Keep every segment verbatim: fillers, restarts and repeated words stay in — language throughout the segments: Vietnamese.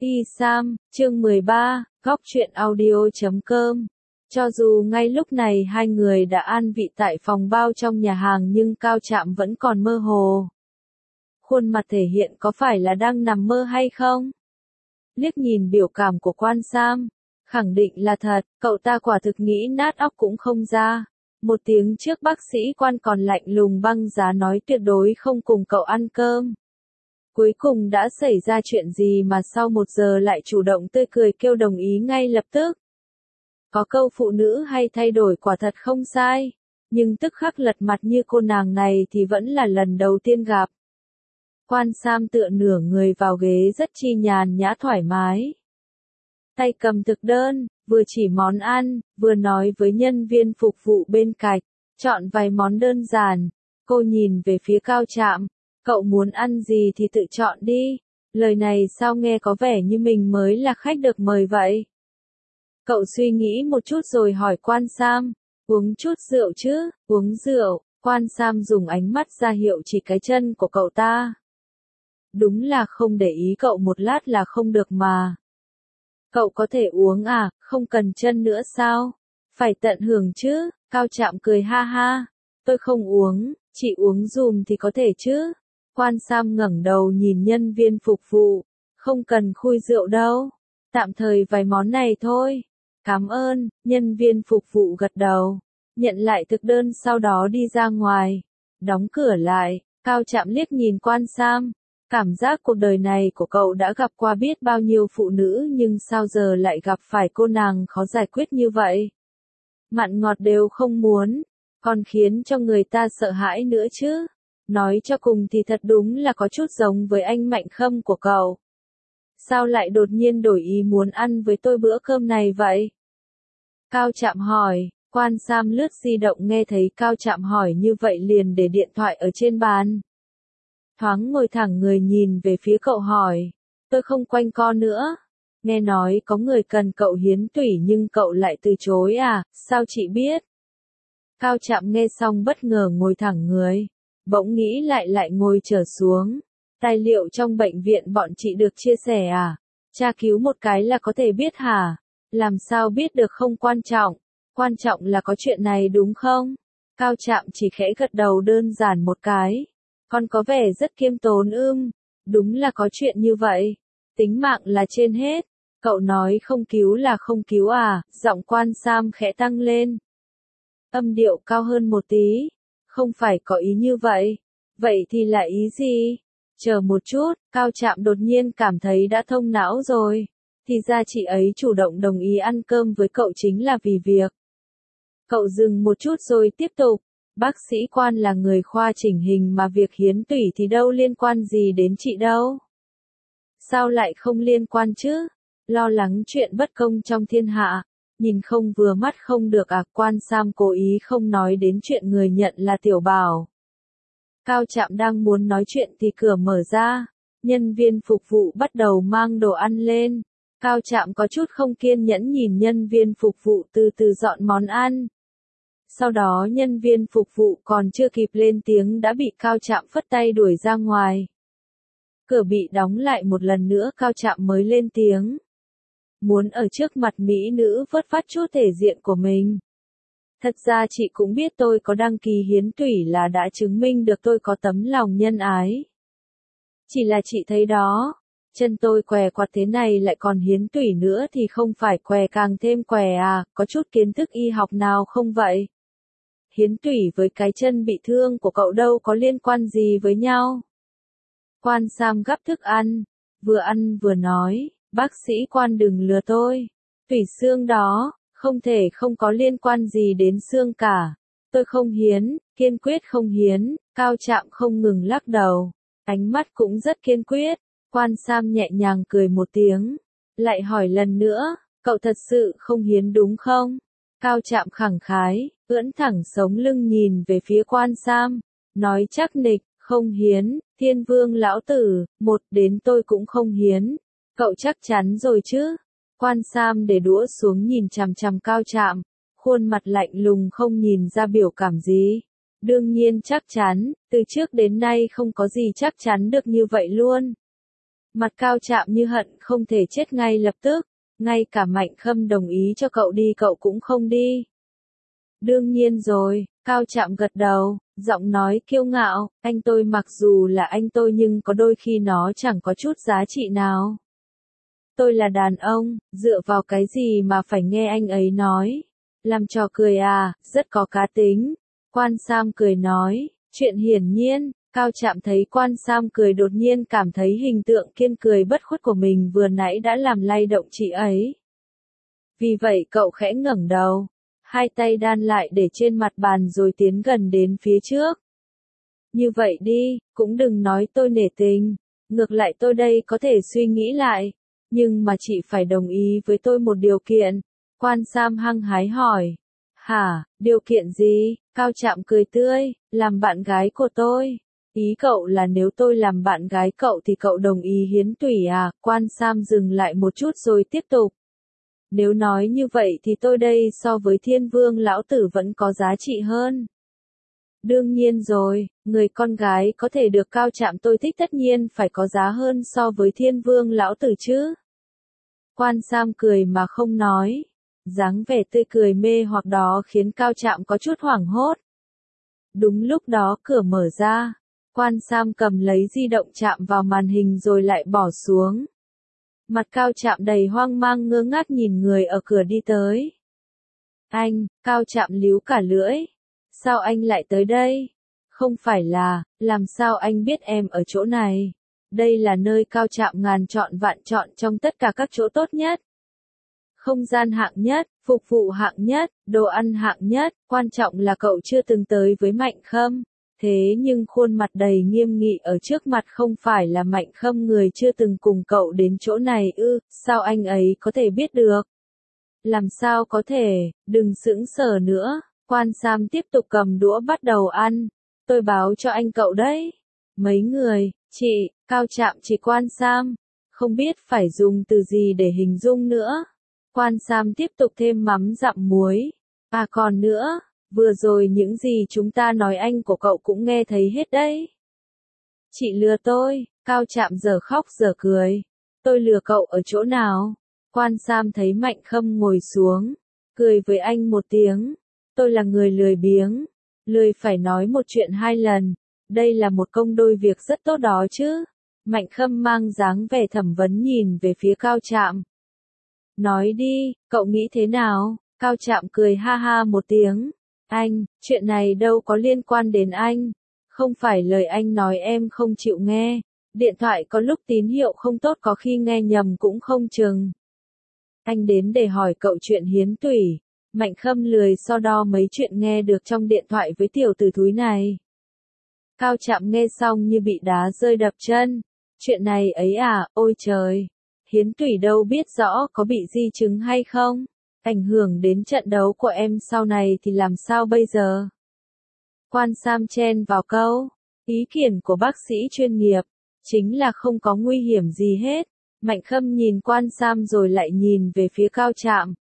Y Sam, chương mười ba, góc truyện audio chấm com. Cho dù ngay lúc này hai người đã an vị tại phòng bao trong nhà hàng nhưng Cao Trạm vẫn còn mơ hồ. Khuôn mặt thể hiện có phải là đang nằm mơ hay không? Liếc nhìn biểu cảm của Quan Sam, khẳng định là thật, cậu ta quả thực nghĩ nát óc cũng không ra. Một tiếng trước bác sĩ Quan còn lạnh lùng băng giá nói tuyệt đối không cùng cậu ăn cơm. Cuối cùng đã xảy ra chuyện gì mà sau một giờ lại chủ động tươi cười kêu đồng ý ngay lập tức. Có câu phụ nữ hay thay đổi quả thật không sai, nhưng tức khắc lật mặt như cô nàng này thì vẫn là lần đầu tiên gặp. Quan Sam tựa nửa người vào ghế rất chi nhàn nhã thoải mái. Tay cầm thực đơn, vừa chỉ món ăn, vừa nói với nhân viên phục vụ bên cạnh, chọn vài món đơn giản. Cô nhìn về phía Cao Trạm, cậu muốn ăn gì thì tự chọn đi. Lời này sao nghe có vẻ như mình mới là khách được mời vậy. Cậu suy nghĩ một chút rồi hỏi Quan Sam, uống chút rượu chứ, uống rượu. Quan Sam dùng ánh mắt ra hiệu chỉ cái chân của cậu ta. Đúng là không để ý cậu một lát là không được mà. Cậu có thể uống à, không cần chân nữa sao? Phải tận hưởng chứ. Cao Trạm cười ha ha. Tôi không uống, chị uống dùm thì có thể chứ. Quan Sam ngẩng đầu nhìn nhân viên phục vụ. Không cần khui rượu đâu. Tạm thời vài món này thôi. Cảm ơn, nhân viên phục vụ gật đầu. Nhận lại thực đơn sau đó đi ra ngoài. Đóng cửa lại, Cao Trạm liếc nhìn Quan Sam. Cảm giác cuộc đời này của cậu đã gặp qua biết bao nhiêu phụ nữ nhưng sao giờ lại gặp phải cô nàng khó giải quyết như vậy. Mặn ngọt đều không muốn, còn khiến cho người ta sợ hãi nữa chứ. Nói cho cùng thì thật đúng là có chút giống với anh Mạnh Khâm của cậu. Sao lại đột nhiên đổi ý muốn ăn với tôi bữa cơm này vậy? Cao Trạm hỏi, Quan Sam lướt di động nghe thấy Cao Trạm hỏi như vậy liền để điện thoại ở trên bàn. Thoáng ngồi thẳng người nhìn về phía cậu hỏi, tôi không quanh co nữa. Nghe nói có người cần cậu hiến tủy nhưng cậu lại từ chối à, sao chị biết? Cao Trạm nghe xong bất ngờ ngồi thẳng người, bỗng nghĩ lại lại ngồi trở xuống. Tài liệu trong bệnh viện bọn chị được chia sẻ à? Tra cứu một cái là có thể biết hả? Làm sao biết được không quan trọng? Quan trọng là có chuyện này đúng không? Cao Trạm chỉ khẽ gật đầu đơn giản một cái. Con có vẻ rất khiêm tốn ưm. Đúng là có chuyện như vậy. Tính mạng là trên hết. Cậu nói không cứu là không cứu à? Giọng Quan Sam khẽ tăng lên. Âm điệu cao hơn một tí. Không phải có ý như vậy. Vậy thì là ý gì? Chờ một chút, Cao Trạm đột nhiên cảm thấy đã thông não rồi. Thì ra chị ấy chủ động đồng ý ăn cơm với cậu chính là vì việc. Cậu dừng một chút rồi tiếp tục. Bác sĩ Quan là người khoa chỉnh hình mà việc hiến tủy thì đâu liên quan gì đến chị đâu. Sao lại không liên quan chứ? Lo lắng chuyện bất công trong thiên hạ. Nhìn không vừa mắt không được à? Quan Sam cố ý không nói đến chuyện người nhận là Tiểu Bảo. Cao Trạm đang muốn nói chuyện thì cửa mở ra. Nhân viên phục vụ bắt đầu mang đồ ăn lên. Cao Trạm có chút không kiên nhẫn nhìn nhân viên phục vụ từ từ dọn món ăn. Sau đó nhân viên phục vụ còn chưa kịp lên tiếng đã bị Cao Trạm phất tay đuổi ra ngoài. Cửa bị đóng lại một lần nữa Cao Trạm mới lên tiếng. Muốn ở trước mặt mỹ nữ vớt vát chút thể diện của mình. Thật ra chị cũng biết tôi có đăng ký hiến tủy là đã chứng minh được tôi có tấm lòng nhân ái. Chỉ là chị thấy đó, chân tôi què quặt thế này lại còn hiến tủy nữa thì không phải què càng thêm què à, có chút kiến thức y học nào không vậy? Hiến tủy với cái chân bị thương của cậu đâu có liên quan gì với nhau. Quan Sam gắp thức ăn, vừa ăn vừa nói, bác sĩ Quan đừng lừa tôi. Tủy xương đó, không thể không có liên quan gì đến xương cả. Tôi không hiến, kiên quyết không hiến. Cao Trạm không ngừng lắc đầu, ánh mắt cũng rất kiên quyết. Quan Sam nhẹ nhàng cười một tiếng, lại hỏi lần nữa, cậu thật sự không hiến đúng không? Cao Trạm khẳng khái, ưỡn thẳng sống lưng nhìn về phía Quan Sam, nói chắc nịch, không hiến. Thiên Vương lão tử, một đến tôi cũng không hiến. Cậu chắc chắn rồi chứ? Quan Sam để đũa xuống nhìn chằm chằm Cao Trạm, khuôn mặt lạnh lùng không nhìn ra biểu cảm gì. Đương nhiên chắc chắn, từ trước đến nay không có gì chắc chắn được như vậy luôn. Mặt Cao Trạm như hận không thể chết ngay lập tức, ngay cả Mạnh Khâm đồng ý cho cậu đi cậu cũng không đi. Đương nhiên rồi, Cao Trạm gật đầu, giọng nói kiêu ngạo, anh tôi mặc dù là anh tôi nhưng có đôi khi nó chẳng có chút giá trị nào. Tôi là đàn ông, dựa vào cái gì mà phải nghe anh ấy nói. Làm trò cười à, rất có cá tính. Quan Sam cười nói, chuyện hiển nhiên, Cao Trạm thấy Quan Sam cười đột nhiên cảm thấy hình tượng kiên cười bất khuất của mình vừa nãy đã làm lay động chị ấy. Vì vậy cậu khẽ ngẩng đầu, hai tay đan lại để trên mặt bàn rồi tiến gần đến phía trước. Như vậy đi, cũng đừng nói tôi nể tình, ngược lại tôi đây có thể suy nghĩ lại, nhưng mà chị phải đồng ý với tôi một điều kiện. Quan Sam hăng hái hỏi. Hả, điều kiện gì? Cao Trạm cười tươi, làm bạn gái của tôi. Ý cậu là nếu tôi làm bạn gái cậu thì cậu đồng ý hiến tủy à? Quan Sam dừng lại một chút rồi tiếp tục. Nếu nói như vậy thì tôi đây so với Thiên Vương lão tử vẫn có giá trị hơn. Đương nhiên rồi, người con gái có thể được Cao Trạm tôi thích tất nhiên phải có giá hơn so với Thiên Vương lão tử chứ. Quan Sam cười mà không nói. Dáng vẻ tươi cười mê hoặc đó khiến Cao Trạm có chút hoảng hốt. Đúng lúc đó cửa mở ra. Quan Sam cầm lấy di động chạm vào màn hình rồi lại bỏ xuống. Mặt Cao Trạm đầy hoang mang ngơ ngác nhìn người ở cửa đi tới. Anh, Cao Trạm líu cả lưỡi. Sao anh lại tới đây? Không phải là, làm sao anh biết em ở chỗ này? Đây là nơi Cao Trạm ngàn chọn vạn chọn trong tất cả các chỗ tốt nhất. Không gian hạng nhất, phục vụ hạng nhất, đồ ăn hạng nhất, quan trọng là cậu chưa từng tới với Mạnh Khâm. Thế nhưng khuôn mặt đầy nghiêm nghị ở trước mặt không phải là Mạnh Khâm người chưa từng cùng cậu đến chỗ này ư, sao anh ấy có thể biết được? Làm sao có thể, đừng sững sờ nữa, Quan Sam tiếp tục cầm đũa bắt đầu ăn. Tôi báo cho anh cậu đấy. Mấy người, chị, Cao Trạm chỉ Quan Sam, không biết phải dùng từ gì để hình dung nữa. Quan Sam tiếp tục thêm mắm dặm muối. À còn nữa, vừa rồi những gì chúng ta nói anh của cậu cũng nghe thấy hết đấy. Chị lừa tôi, Cao Trạm giờ khóc giờ cười. Tôi lừa cậu ở chỗ nào? Quan Sam thấy Mạnh Khâm ngồi xuống, cười với anh một tiếng. Tôi là người lười biếng, lười phải nói một chuyện hai lần. Đây là một công đôi việc rất tốt đó chứ. Mạnh Khâm mang dáng vẻ thẩm vấn nhìn về phía Cao Trạm. Nói đi, cậu nghĩ thế nào? Cao Trạm cười ha ha một tiếng. Anh, chuyện này đâu có liên quan đến anh. Không phải lời anh nói em không chịu nghe. Điện thoại có lúc tín hiệu không tốt có khi nghe nhầm cũng không chừng. Anh đến để hỏi cậu chuyện hiến tủy. Mạnh Khâm lười so đo mấy chuyện nghe được trong điện thoại với tiểu tử thúi này. Cao Trạm nghe xong như bị đá rơi đập chân. Chuyện này ấy à, ôi trời. Hiến tủy đâu biết rõ có bị di chứng hay không. Ảnh hưởng đến trận đấu của em sau này thì làm sao bây giờ? Quan Sam chen vào câu. Ý kiến của bác sĩ chuyên nghiệp. Chính là không có nguy hiểm gì hết. Mạnh Khâm nhìn Quan Sam rồi lại nhìn về phía Cao Trạm.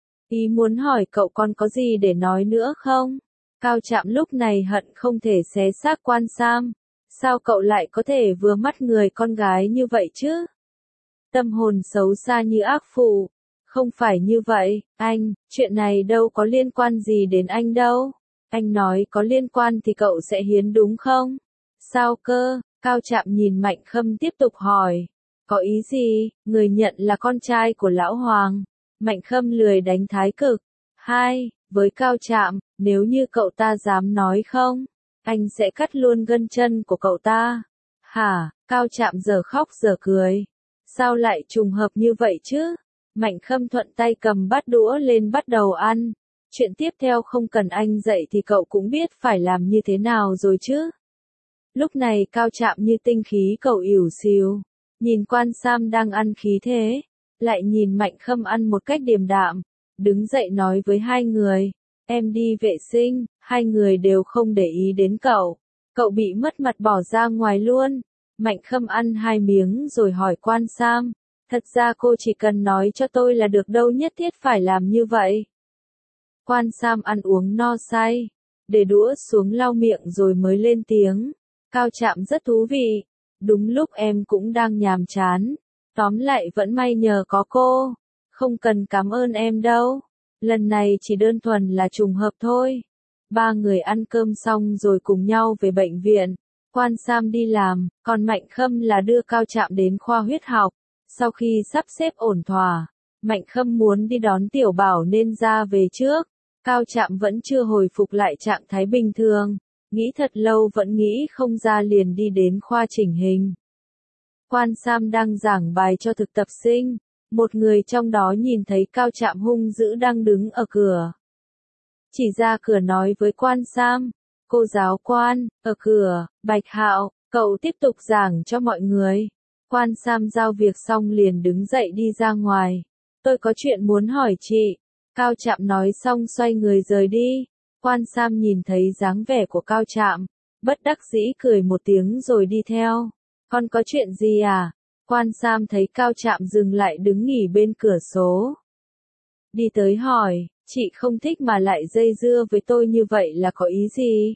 Ý muốn hỏi cậu còn có gì để nói nữa không? Cao Trạm lúc này hận không thể xé xác Quan Sam. Sao cậu lại có thể vừa mắt người con gái như vậy chứ? Tâm hồn xấu xa như ác phụ. Không phải như vậy, anh, chuyện này đâu có liên quan gì đến anh đâu. Anh nói có liên quan thì cậu sẽ hiến đúng không? Sao cơ? Cao Trạm nhìn Mạnh Khâm tiếp tục hỏi. Có ý gì? Người nhận là con trai của Lão Hoàng. Mạnh Khâm lười đánh thái cực. Hai, với Cao Trạm, nếu như cậu ta dám nói không, anh sẽ cắt luôn gân chân của cậu ta. Hả? Cao Trạm giờ khóc giờ cười. Sao lại trùng hợp như vậy chứ? Mạnh Khâm thuận tay cầm bát đũa lên bắt đầu ăn. Chuyện tiếp theo không cần anh dạy thì cậu cũng biết phải làm như thế nào rồi chứ. Lúc này Cao Trạm như tinh khí cậu ỉu xìu. Nhìn Quan Sam đang ăn khí thế. Lại nhìn Mạnh Khâm ăn một cách điềm đạm. Đứng dậy nói với hai người. Em đi vệ sinh. Hai người đều không để ý đến cậu. Cậu bị mất mặt bỏ ra ngoài luôn. Mạnh Khâm ăn hai miếng rồi hỏi Quan Sam. Thật ra cô chỉ cần nói cho tôi là được đâu nhất thiết phải làm như vậy. Quan Sam ăn uống no say. Để đũa xuống lau miệng rồi mới lên tiếng. Cao Trạm rất thú vị. Đúng lúc em cũng đang nhàm chán. Tóm lại vẫn may nhờ có cô. Không cần cảm ơn em đâu. Lần này chỉ đơn thuần là trùng hợp thôi. Ba người ăn cơm xong rồi cùng nhau về bệnh viện. Quan Sam đi làm, còn Mạnh Khâm là đưa Cao Trạm đến khoa huyết học. Sau khi sắp xếp ổn thỏa, Mạnh Khâm muốn đi đón Tiểu Bảo nên ra về trước. Cao Trạm vẫn chưa hồi phục lại trạng thái bình thường. Nghĩ thật lâu vẫn nghĩ không ra liền đi đến khoa chỉnh hình. Quan Sam đang giảng bài cho thực tập sinh. Một người trong đó nhìn thấy Cao Trạm hung dữ đang đứng ở cửa. Chỉ ra cửa nói với Quan Sam. Cô giáo Quan, ở cửa, Bạch Hạo, cậu tiếp tục giảng cho mọi người. Quan Sam giao việc xong liền đứng dậy đi ra ngoài. Tôi có chuyện muốn hỏi chị. Cao Trạm nói xong xoay người rời đi. Quan Sam nhìn thấy dáng vẻ của Cao Trạm, bất đắc dĩ cười một tiếng rồi đi theo. Con có chuyện gì à? Quan Sam thấy Cao Trạm dừng lại đứng nghỉ bên cửa sổ. Đi tới hỏi, chị không thích mà lại dây dưa với tôi như vậy là có ý gì?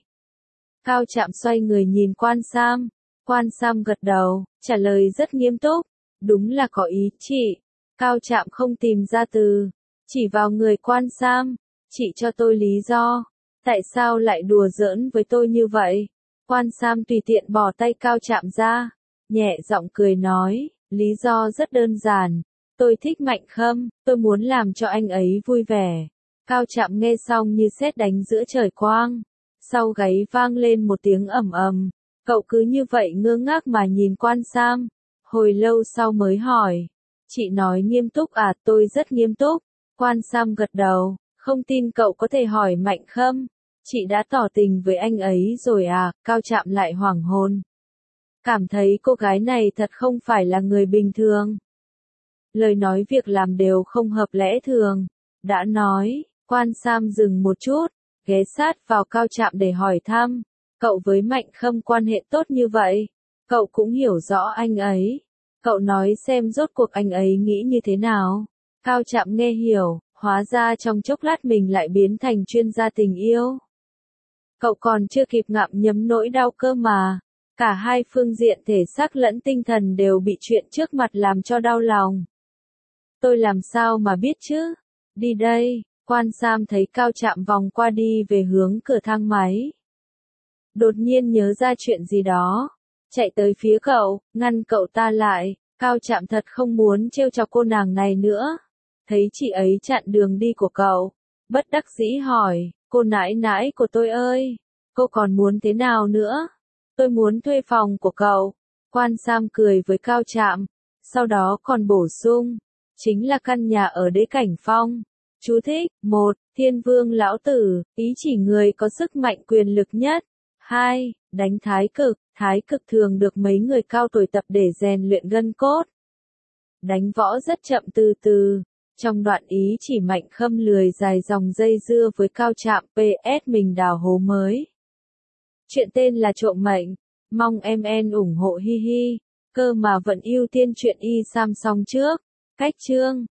Cao Trạm xoay người nhìn Quan Sam. Quan Sam gật đầu, trả lời rất nghiêm túc. Đúng là có ý chị. Cao Trạm không tìm ra từ. Chỉ vào người Quan Sam. Chị cho tôi lý do. Tại sao lại đùa giỡn với tôi như vậy? Quan Sam tùy tiện bỏ tay Cao Trạm ra. Nhẹ giọng cười nói, lý do rất đơn giản. Tôi thích Mạnh Khâm, tôi muốn làm cho anh ấy vui vẻ. Cao Trạm nghe xong như sét đánh giữa trời quang. Sau gáy vang lên một tiếng ầm ầm. Cậu cứ như vậy ngơ ngác mà nhìn Quan Sam. Hồi lâu sau mới hỏi. Chị nói nghiêm túc à? Tôi rất nghiêm túc. Quan Sam gật đầu. Không tin cậu có thể hỏi Mạnh Khâm. Chị đã tỏ tình với anh ấy rồi à? Cao Trạm lại hoảng hồn. Cảm thấy cô gái này thật không phải là người bình thường. Lời nói việc làm đều không hợp lẽ thường. Đã nói, Quan Sam dừng một chút, ghé sát vào Cao Trạm để hỏi thăm. Cậu với Mạnh Khâm quan hệ tốt như vậy. Cậu cũng hiểu rõ anh ấy. Cậu nói xem rốt cuộc anh ấy nghĩ như thế nào. Cao Trạm nghe hiểu, hóa ra trong chốc lát mình lại biến thành chuyên gia tình yêu. Cậu còn chưa kịp ngậm nhấm nỗi đau cơ mà. Cả hai phương diện thể xác lẫn tinh thần đều bị chuyện trước mặt làm cho đau lòng. Tôi làm sao mà biết chứ? Đi đây. Quan Sam thấy Cao Trạm vòng qua đi về hướng cửa thang máy. Đột nhiên nhớ ra chuyện gì đó. Chạy tới phía cậu, ngăn cậu ta lại. Cao Trạm thật không muốn trêu chọc cô nàng này nữa. Thấy chị ấy chặn đường đi của cậu. Bất đắc dĩ hỏi, cô nãi nãi của tôi ơi. Cô còn muốn thế nào nữa? Tôi muốn thuê phòng của cậu. Quan Sam cười với Cao Trạm. Sau đó còn bổ sung. Chính là căn nhà ở Đế Cảnh Phong. Chú thích, một. Thiên vương lão tử, ý chỉ người có sức mạnh quyền lực nhất. hai. Đánh thái cực, thái cực thường được mấy người cao tuổi tập để rèn luyện gân cốt. Đánh võ rất chậm từ từ. Trong đoạn ý chỉ Mạnh Khâm lười dài dòng dây dưa với Cao Trạm pê ét mình đào hố mới. Chuyện tên là trộm mệnh. Mong em en ủng hộ hi hi. Cơ mà vẫn ưu tiên chuyện y Sam xong trước. Cách chương.